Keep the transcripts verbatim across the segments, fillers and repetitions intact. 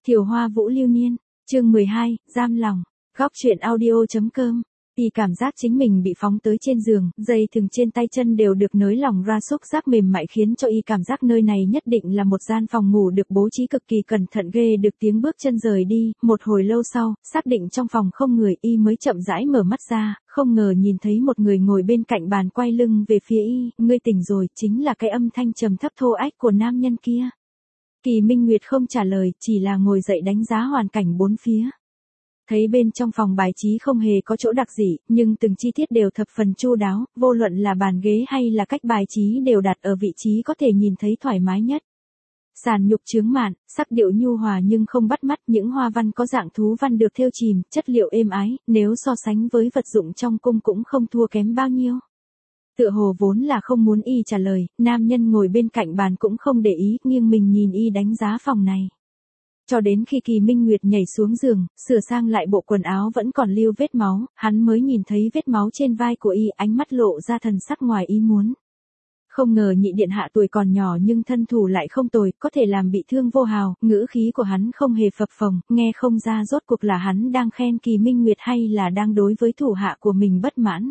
Thiều Hoa Vũ Lưu Niên, chương mười hai, giam lòng, góc truyện audio.com. Y cảm giác chính mình bị phóng tới trên giường, dây thừng trên tay chân đều được nới lỏng ra, xúc giác mềm mại khiến cho y cảm giác nơi này nhất định là một gian phòng ngủ được bố trí cực kỳ cẩn thận ghê được tiếng bước chân rời đi. Một hồi lâu sau, xác định trong phòng không người, y mới chậm rãi mở mắt ra, không ngờ nhìn thấy một người ngồi bên cạnh bàn quay lưng về phía y. Ngươi tỉnh rồi, chính là cái âm thanh trầm thấp thô ách của nam nhân kia. Kỳ Minh Nguyệt không trả lời, chỉ là ngồi dậy đánh giá hoàn cảnh bốn phía. Thấy bên trong phòng bài trí không hề có chỗ đặc dị, nhưng từng chi tiết đều thập phần chu đáo, vô luận là bàn ghế hay là cách bài trí đều đặt ở vị trí có thể nhìn thấy thoải mái nhất. Sàn nhục chướng mạn, sắc điệu nhu hòa nhưng không bắt mắt, những hoa văn có dạng thú văn được thêu chìm, chất liệu êm ái, nếu so sánh với vật dụng trong cung cũng không thua kém bao nhiêu. Tựa hồ vốn là không muốn y trả lời, nam nhân ngồi bên cạnh bàn cũng không để ý, nghiêng mình nhìn y đánh giá phòng này. Cho đến khi Kỳ Minh Nguyệt nhảy xuống giường, sửa sang lại bộ quần áo vẫn còn lưu vết máu, hắn mới nhìn thấy vết máu trên vai của y, ánh mắt lộ ra thần sắc ngoài ý muốn. Không ngờ nhị điện hạ tuổi còn nhỏ nhưng thân thủ lại không tồi, có thể làm bị thương vô hào, ngữ khí của hắn không hề phập phồng, nghe không ra rốt cuộc là hắn đang khen Kỳ Minh Nguyệt hay là đang đối với thủ hạ của mình bất mãn.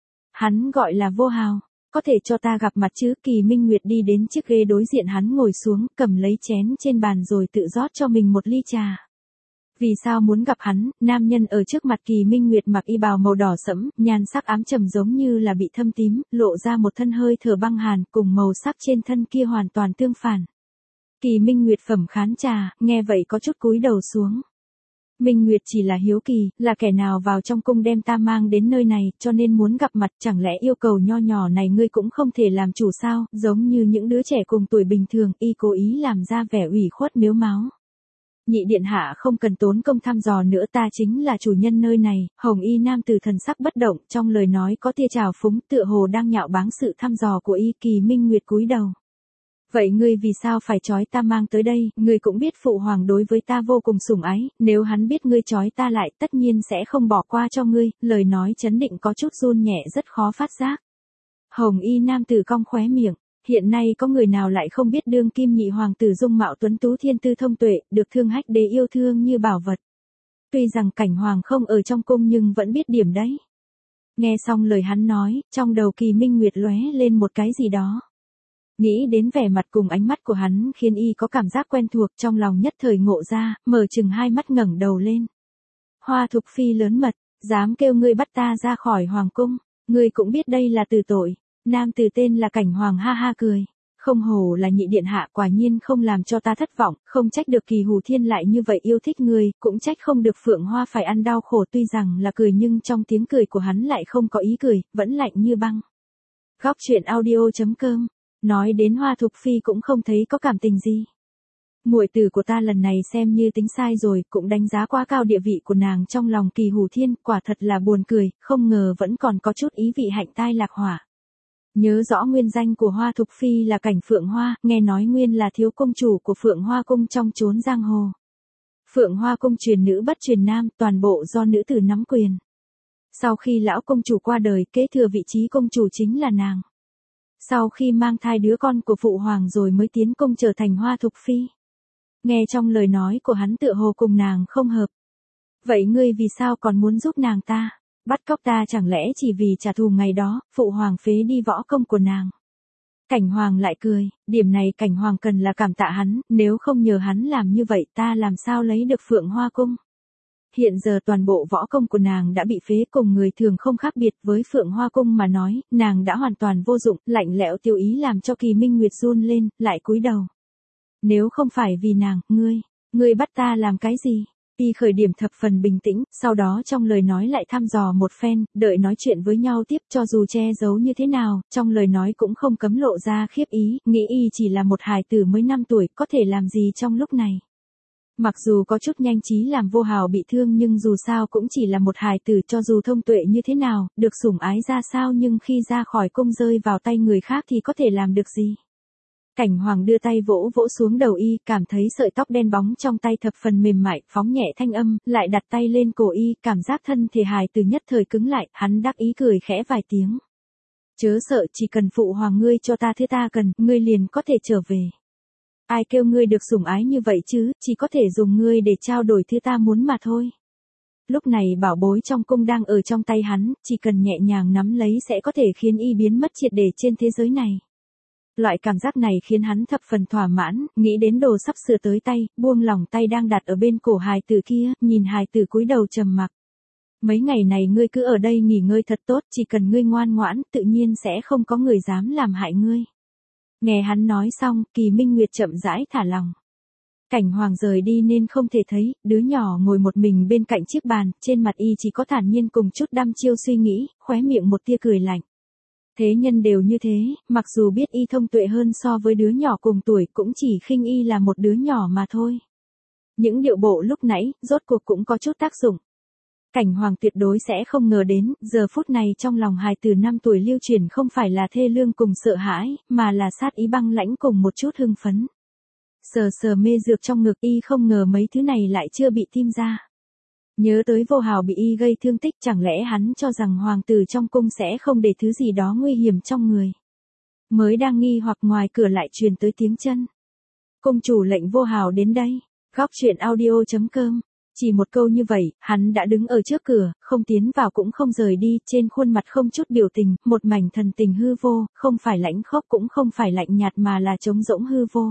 Hắn gọi là vô hào. Có thể cho ta gặp mặt chứ? Kỳ Minh Nguyệt đi đến chiếc ghế đối diện hắn ngồi xuống, cầm lấy chén trên bàn rồi tự rót cho mình một ly trà. Vì sao muốn gặp hắn? Nam nhân ở trước mặt Kỳ Minh Nguyệt mặc y bào màu đỏ sẫm, nhan sắc ám trầm giống như là bị thâm tím, lộ ra một thân hơi thở băng hàn, cùng màu sắc trên thân kia hoàn toàn tương phản. Kỳ Minh Nguyệt phẩm khán trà, nghe vậy có chút cúi đầu xuống. Minh Nguyệt chỉ là hiếu kỳ, là kẻ nào vào trong cung đem ta mang đến nơi này, cho nên muốn gặp mặt, chẳng lẽ yêu cầu nho nhỏ này ngươi cũng không thể làm chủ sao? Giống như những đứa trẻ cùng tuổi bình thường, y cố ý làm ra vẻ ủy khuất mếu máo. Nhị điện hạ không cần tốn công thăm dò nữa, ta chính là chủ nhân nơi này. Hồng y nam tử thần sắc bất động, trong lời nói có tia trào phúng, tựa hồ đang nhạo báng sự thăm dò của y. Kỳ Minh Nguyệt cúi đầu. Vậy ngươi vì sao phải trói ta mang tới đây? Ngươi cũng biết phụ hoàng đối với ta vô cùng sủng ái, nếu hắn biết ngươi trói ta lại tất nhiên sẽ không bỏ qua cho ngươi. Lời nói chấn định có chút run nhẹ, rất khó phát giác. Hồng y nam tử cong khóe miệng, hiện nay có người nào lại không biết đương kim nhị hoàng tử dung mạo tuấn tú, thiên tư thông tuệ, được Thương Hách Đế yêu thương như bảo vật. Tuy rằng Cảnh Hoàng không ở trong cung nhưng vẫn biết điểm đấy. Nghe xong lời hắn nói, trong đầu Kỳ Minh Nguyệt lóe lên một cái gì đó. Nghĩ đến vẻ mặt cùng ánh mắt của hắn khiến y có cảm giác quen thuộc, trong lòng nhất thời ngộ ra, mở chừng hai mắt ngẩng đầu lên. Hoa Thục Phi lớn mật, dám kêu ngươi bắt ta ra khỏi hoàng cung, ngươi cũng biết đây là từ tội. Nam tử tên là Cảnh Hoàng ha ha cười. Không hổ là nhị điện hạ, quả nhiên không làm cho ta thất vọng, không trách được Kỳ Hù Thiên lại như vậy yêu thích ngươi, cũng trách không được Phượng Hoa phải ăn đau khổ. Tuy rằng là cười nhưng trong tiếng cười của hắn lại không có ý cười, vẫn lạnh như băng. Góc truyện audio.com. Nói đến Hoa Thục Phi cũng không thấy có cảm tình gì. Muội tử của ta lần này xem như tính sai rồi, cũng đánh giá quá cao địa vị của nàng trong lòng Kỳ Hù Thiên, quả thật là buồn cười, không ngờ vẫn còn có chút ý vị hạnh tai lạc hỏa. Nhớ rõ nguyên danh của Hoa Thục Phi là Cảnh Phượng Hoa, nghe nói nguyên là thiếu công chủ của Phượng Hoa cung trong chốn giang hồ. Phượng Hoa cung truyền nữ bất truyền nam, toàn bộ do nữ tử nắm quyền. Sau khi lão công chủ qua đời, kế thừa vị trí công chủ chính là nàng. Sau khi mang thai đứa con của phụ hoàng rồi mới tiến cung trở thành Hoa Thục Phi. Nghe trong lời nói của hắn tựa hồ cùng nàng không hợp. Vậy ngươi vì sao còn muốn giúp nàng ta? Bắt cóc ta chẳng lẽ chỉ vì trả thù ngày đó, phụ hoàng phế đi võ công của nàng? Cảnh Hoàng lại cười, điểm này Cảnh Hoàng cần là cảm tạ hắn, nếu không nhờ hắn làm như vậy ta làm sao lấy được Phượng Hoa cung? Hiện giờ toàn bộ võ công của nàng đã bị phế, cùng người thường không khác biệt, với Phượng Hoa cung mà nói, nàng đã hoàn toàn vô dụng. Lạnh lẽo tiêu ý làm cho Kỳ Minh Nguyệt run lên, lại cúi đầu. Nếu không phải vì nàng, ngươi, ngươi bắt ta làm cái gì? Y khởi điểm thập phần bình tĩnh, sau đó trong lời nói lại thăm dò một phen, đợi nói chuyện với nhau tiếp, cho dù che giấu như thế nào, trong lời nói cũng không cấm lộ ra khiếp ý, nghĩ y chỉ là một hài tử mới năm tuổi, có thể làm gì trong lúc này. Mặc dù có chút nhanh trí làm vô hào bị thương nhưng dù sao cũng chỉ là một hài tử, cho dù thông tuệ như thế nào, được sủng ái ra sao nhưng khi ra khỏi cung rơi vào tay người khác thì có thể làm được gì. Cảnh Hoàng đưa tay vỗ vỗ xuống đầu y, cảm thấy sợi tóc đen bóng trong tay thập phần mềm mại, phóng nhẹ thanh âm, lại đặt tay lên cổ y, cảm giác thân thể hài từ nhất thời cứng lại, hắn đắc ý cười khẽ vài tiếng. Chớ sợ, chỉ cần phụ hoàng ngươi cho ta thứ ta cần, ngươi liền có thể trở về. Ai kêu ngươi được sủng ái như vậy chứ, chỉ có thể dùng ngươi để trao đổi thứ ta muốn mà thôi. Lúc này bảo bối trong cung đang ở trong tay hắn, chỉ cần nhẹ nhàng nắm lấy sẽ có thể khiến y biến mất triệt để trên thế giới này. Loại cảm giác này khiến hắn thập phần thỏa mãn, nghĩ đến đồ sắp sửa tới tay, buông lỏng tay đang đặt ở bên cổ hài tử kia, nhìn hài tử cúi đầu trầm mặc. Mấy ngày này ngươi cứ ở đây nghỉ ngơi thật tốt, chỉ cần ngươi ngoan ngoãn, tự nhiên sẽ không có người dám làm hại ngươi. Nghe hắn nói xong, Kỳ Minh Nguyệt chậm rãi thả lòng. Cảnh Hoàng rời đi nên không thể thấy, đứa nhỏ ngồi một mình bên cạnh chiếc bàn, trên mặt y chỉ có thản nhiên cùng chút đăm chiêu suy nghĩ, khóe miệng một tia cười lạnh. Thế nhân đều như thế, mặc dù biết y thông tuệ hơn so với đứa nhỏ cùng tuổi cũng chỉ khinh y là một đứa nhỏ mà thôi. Những điệu bộ lúc nãy, rốt cuộc cũng có chút tác dụng. Cảnh Hoàng tuyệt đối sẽ không ngờ đến, giờ phút này trong lòng hài tử năm tuổi lưu truyền không phải là thê lương cùng sợ hãi, mà là sát ý băng lãnh cùng một chút hưng phấn. Sờ sờ mê dược trong ngực y không ngờ mấy thứ này lại chưa bị tim ra. Nhớ tới Vô Hào bị y gây thương tích, chẳng lẽ hắn cho rằng hoàng tử trong cung sẽ không để thứ gì đó nguy hiểm trong người. Mới đang nghi hoặc ngoài cửa lại truyền tới tiếng chân. Cung chủ lệnh Vô Hào đến đây. Góc truyện audio chấm com. Chỉ một câu như vậy, hắn đã đứng ở trước cửa, không tiến vào cũng không rời đi, trên khuôn mặt không chút biểu tình, một mảnh thần tình hư vô, không phải lãnh khốc cũng không phải lạnh nhạt mà là trống rỗng hư vô.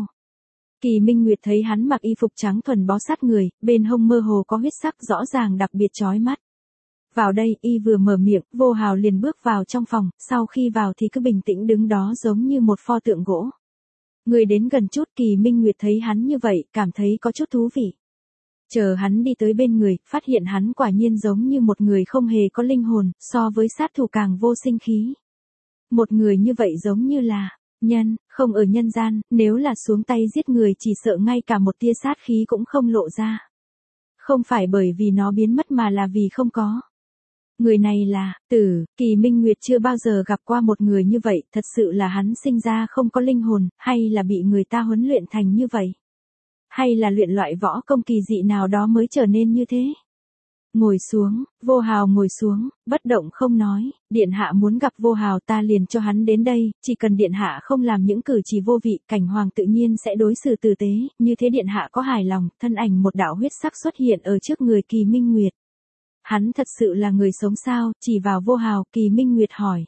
Kỳ Minh Nguyệt thấy hắn mặc y phục trắng thuần bó sát người, bên hông mơ hồ có huyết sắc rõ ràng đặc biệt chói mắt. Vào đây, y vừa mở miệng, Vô Hào liền bước vào trong phòng, sau khi vào thì cứ bình tĩnh đứng đó giống như một pho tượng gỗ. Người đến gần chút, Kỳ Minh Nguyệt thấy hắn như vậy, cảm thấy có chút thú vị. Chờ hắn đi tới bên người, phát hiện hắn quả nhiên giống như một người không hề có linh hồn, so với sát thủ càng vô sinh khí. Một người như vậy giống như là nhân, không ở nhân gian, nếu là xuống tay giết người chỉ sợ ngay cả một tia sát khí cũng không lộ ra. Không phải bởi vì nó biến mất mà là vì không có. Người này là Tử, Kỳ Minh Nguyệt chưa bao giờ gặp qua một người như vậy, thật sự là hắn sinh ra không có linh hồn, hay là bị người ta huấn luyện thành như vậy. Hay là luyện loại võ công kỳ dị nào đó mới trở nên như thế. Ngồi xuống, Vô Hào ngồi xuống, bất động không nói, điện hạ muốn gặp Vô Hào ta liền cho hắn đến đây, chỉ cần điện hạ không làm những cử chỉ vô vị, Cảnh Hoàng tự nhiên sẽ đối xử tử tế, như thế điện hạ có hài lòng, thân ảnh một đạo huyết sắc xuất hiện ở trước người Kỳ Minh Nguyệt. Hắn thật sự là người sống sao, chỉ vào Vô Hào, Kỳ Minh Nguyệt hỏi.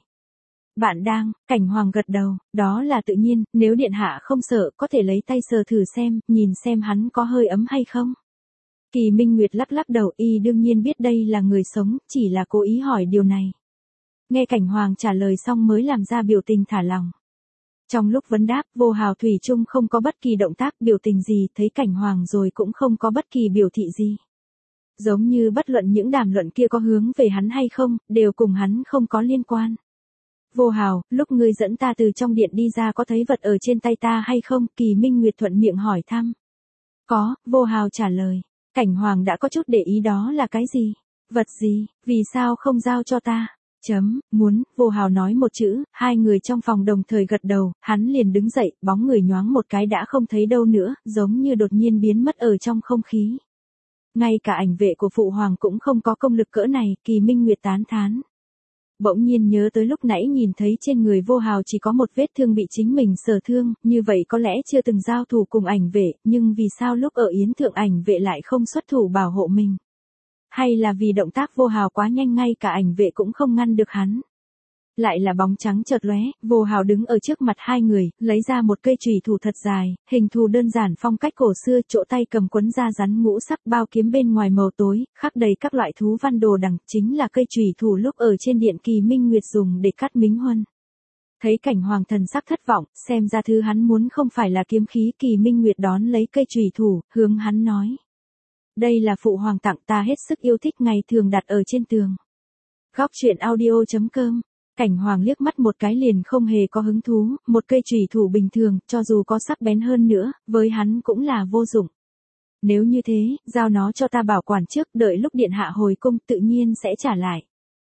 Bạn đang, Cảnh Hoàng gật đầu, đó là tự nhiên, nếu điện hạ không sợ, có thể lấy tay sờ thử xem, nhìn xem hắn có hơi ấm hay không. Kỳ Minh Nguyệt lắc lắc đầu, y đương nhiên biết đây là người sống, chỉ là cố ý hỏi điều này. Nghe Cảnh Hoàng trả lời xong mới làm ra biểu tình thả lòng. Trong lúc vấn đáp, Vô Hào thủy chung không có bất kỳ động tác, biểu tình gì, thấy Cảnh Hoàng rồi cũng không có bất kỳ biểu thị gì. Giống như bất luận những đàm luận kia có hướng về hắn hay không, đều cùng hắn không có liên quan. Vô Hào, lúc ngươi dẫn ta từ trong điện đi ra có thấy vật ở trên tay ta hay không? Kỳ Minh Nguyệt thuận miệng hỏi thăm. Có, Vô Hào trả lời. Cảnh Hoàng đã có chút để ý đó là cái gì? Vật gì? Vì sao không giao cho ta? Chấm, muốn, Vô Hào nói một chữ, hai người trong phòng đồng thời gật đầu, hắn liền đứng dậy, bóng người nhoáng một cái đã không thấy đâu nữa, giống như đột nhiên biến mất ở trong không khí. Ngay cả ảnh vệ của Phụ Hoàng cũng không có công lực cỡ này, Kỳ Minh Nguyệt tán thán. Bỗng nhiên nhớ tới lúc nãy nhìn thấy trên người Vô Hào chỉ có một vết thương bị chính mình sở thương, như vậy có lẽ chưa từng giao thủ cùng ảnh vệ, nhưng vì sao lúc ở Yến Thượng ảnh vệ lại không xuất thủ bảo hộ mình? Hay là vì động tác Vô Hào quá nhanh ngay cả ảnh vệ cũng không ngăn được hắn? Lại là bóng trắng chợt lóe, Vô Hào đứng ở trước mặt hai người, lấy ra một cây chùy thủ thật dài, hình thù đơn giản phong cách cổ xưa, chỗ tay cầm quấn da rắn ngũ sắc, bao kiếm bên ngoài màu tối, khắc đầy các loại thú văn đồ đằng, chính là cây chùy thủ lúc ở trên điện Kỳ Minh Nguyệt dùng để cắt Mính Huân. Thấy Cảnh Hoàng thần sắc thất vọng, xem ra thứ hắn muốn không phải là kiếm khí, Kỳ Minh Nguyệt đón lấy cây chùy thủ, hướng hắn nói. Đây là Phụ Hoàng tặng ta hết sức yêu thích ngày thường đặt ở trên tường. Góc truyện audio chấm com. Cảnh Hoàng liếc mắt một cái liền không hề có hứng thú, một cây chùy thủ bình thường, cho dù có sắc bén hơn nữa, với hắn cũng là vô dụng. Nếu như thế, giao nó cho ta bảo quản trước, đợi lúc điện hạ hồi cung tự nhiên sẽ trả lại.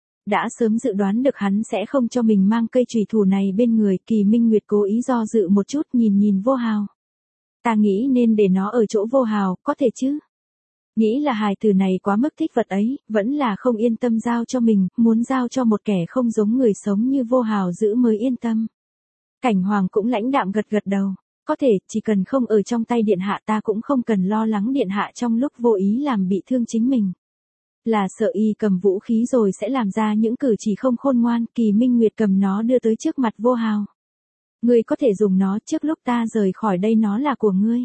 Đã sớm dự đoán được hắn sẽ không cho mình mang cây chùy thủ này bên người, Kỳ Minh Nguyệt cố ý do dự một chút nhìn nhìn Vô Hào. Ta nghĩ nên để nó ở chỗ Vô Hào, có thể chứ? Nghĩ là hài tử này quá mức thích vật ấy, vẫn là không yên tâm giao cho mình, muốn giao cho một kẻ không giống người sống như Vô Hào giữ mới yên tâm. Cảnh Hoàng cũng lãnh đạm gật gật đầu. có thể, chỉ cần không ở trong tay điện hạ ta cũng không cần lo lắng điện hạ trong lúc vô ý làm bị thương chính mình. Là sợ y cầm vũ khí rồi sẽ làm ra những cử chỉ không khôn ngoan, Kỳ Minh Nguyệt cầm nó đưa tới trước mặt Vô Hào. Ngươi có thể dùng nó, trước lúc ta rời khỏi đây nó là của ngươi.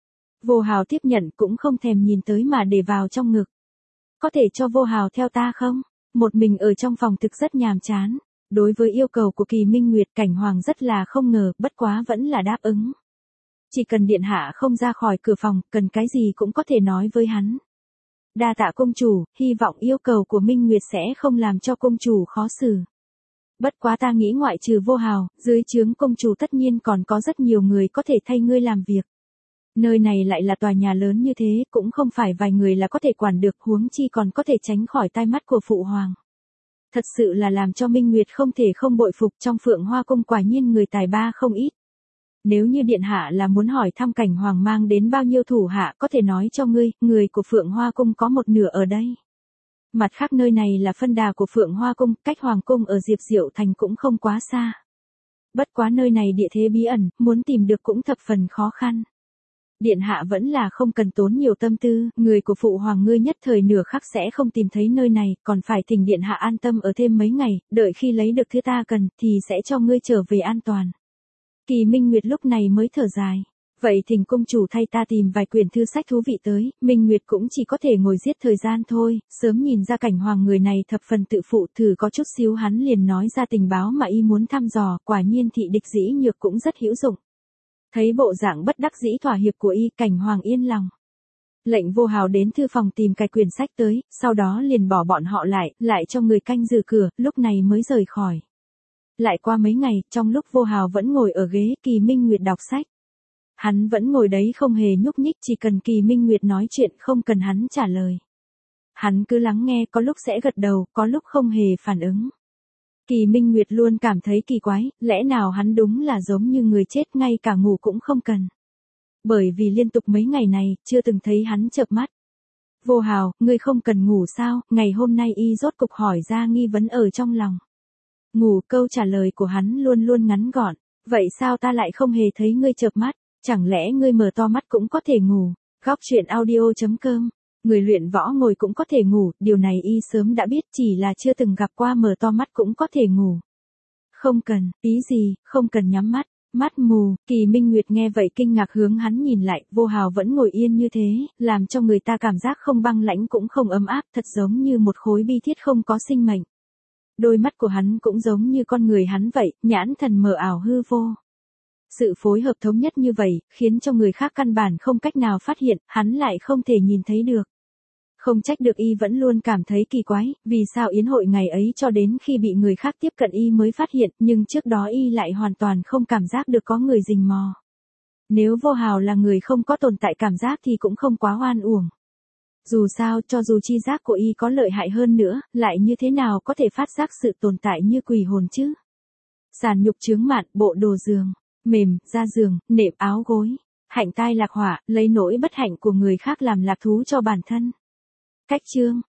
Vô Hào tiếp nhận cũng không thèm nhìn tới mà để vào trong ngực. Có thể cho Vô Hào theo ta không? Một mình ở trong phòng thực rất nhàm chán. Đối với yêu cầu của Kỳ Minh Nguyệt, Cảnh Hoàng rất là không ngờ, bất quá vẫn là đáp ứng. Chỉ cần điện hạ không ra khỏi cửa phòng, cần cái gì cũng có thể nói với hắn. Đa tạ công chủ, hy vọng yêu cầu của Minh Nguyệt sẽ không làm cho công chủ khó xử. Bất quá ta nghĩ ngoại trừ Vô Hào, dưới trướng công chủ tất nhiên còn có rất nhiều người có thể thay ngươi làm việc. Nơi này lại là tòa nhà lớn như thế, cũng không phải vài người là có thể quản được, huống chi còn có thể tránh khỏi tai mắt của phụ hoàng. Thật sự là làm cho Minh Nguyệt không thể không bội phục, trong Phượng Hoa Cung quả nhiên người tài ba không ít. Nếu như điện hạ là muốn hỏi thăm Cảnh Hoàng mang đến bao nhiêu thủ hạ, có thể nói cho ngươi, người của Phượng Hoa Cung có một nửa ở đây. Mặt khác nơi này là phân đà của Phượng Hoa Cung, cách Hoàng Cung ở Diệp Diệu Thành cũng không quá xa. Bất quá nơi này địa thế bí ẩn, muốn tìm được cũng thập phần khó khăn. Điện hạ vẫn là không cần tốn nhiều tâm tư, người của phụ hoàng ngươi nhất thời nửa khắc sẽ không tìm thấy nơi này, còn phải thỉnh điện hạ an tâm ở thêm mấy ngày, đợi khi lấy được thứ ta cần, thì sẽ cho ngươi trở về an toàn. Kỳ Minh Nguyệt lúc này mới thở dài. Vậy thỉnh công chủ thay ta tìm vài quyển thư sách thú vị tới, Minh Nguyệt cũng chỉ có thể ngồi giết thời gian thôi, sớm nhìn ra Cảnh Hoàng người này thập phần tự phụ, thử có chút xíu hắn liền nói ra tình báo mà y muốn thăm dò, quả nhiên thị địch dĩ nhược cũng rất hữu dụng. Thấy bộ dạng bất đắc dĩ thỏa hiệp của y, Cảnh Hoàng yên lòng. Lệnh Vô Hào đến thư phòng tìm cái quyển sách tới, sau đó liền bỏ bọn họ lại, lại cho người canh giữ cửa, lúc này mới rời khỏi. Lại qua mấy ngày, trong lúc Vô Hào vẫn ngồi ở ghế, Kỳ Minh Nguyệt đọc sách. Hắn vẫn ngồi đấy không hề nhúc nhích, chỉ cần Kỳ Minh Nguyệt nói chuyện không cần hắn trả lời. Hắn cứ lắng nghe, có lúc sẽ gật đầu, có lúc không hề phản ứng. Kỳ Minh Nguyệt luôn cảm thấy kỳ quái, lẽ nào hắn đúng là giống như người chết, ngay cả ngủ cũng không cần. Bởi vì liên tục mấy ngày này, chưa từng thấy hắn chợp mắt. Vô Hào, ngươi không cần ngủ sao? Ngày hôm nay y rốt cục hỏi ra nghi vấn ở trong lòng. Ngủ, câu trả lời của hắn luôn luôn ngắn gọn. Vậy sao ta lại không hề thấy ngươi chợp mắt? Chẳng lẽ ngươi mở to mắt cũng có thể ngủ? Góc truyện audio chấm com. Người luyện võ ngồi cũng có thể ngủ, điều này y sớm đã biết, chỉ là chưa từng gặp qua mở to mắt cũng có thể ngủ. Không cần, ý gì, không cần nhắm mắt, mắt mù. Kỳ Minh Nguyệt nghe vậy kinh ngạc hướng hắn nhìn lại, Vô Hào vẫn ngồi yên như thế, làm cho người ta cảm giác không băng lãnh cũng không ấm áp, thật giống như một khối bi thiết không có sinh mệnh. Đôi mắt của hắn cũng giống như con người hắn vậy, nhãn thần mờ ảo hư vô. Sự phối hợp thống nhất như vậy, khiến cho người khác căn bản không cách nào phát hiện, hắn lại không thể nhìn thấy được. Không trách được y vẫn luôn cảm thấy kỳ quái, vì sao yến hội ngày ấy cho đến khi bị người khác tiếp cận y mới phát hiện, nhưng trước đó y lại hoàn toàn không cảm giác được có người rình mò. Nếu Vô Hào là người không có tồn tại cảm giác thì cũng không quá oan uổng. Dù sao, cho dù chi giác của y có lợi hại hơn nữa, lại như thế nào có thể phát giác sự tồn tại như quỷ hồn chứ? Sàn nhục chướng mạn, bộ đồ giường, mềm, da giường, nệm áo gối, hạnh tai lạc họa, lấy nỗi bất hạnh của người khác làm lạc thú cho bản thân. Cách chương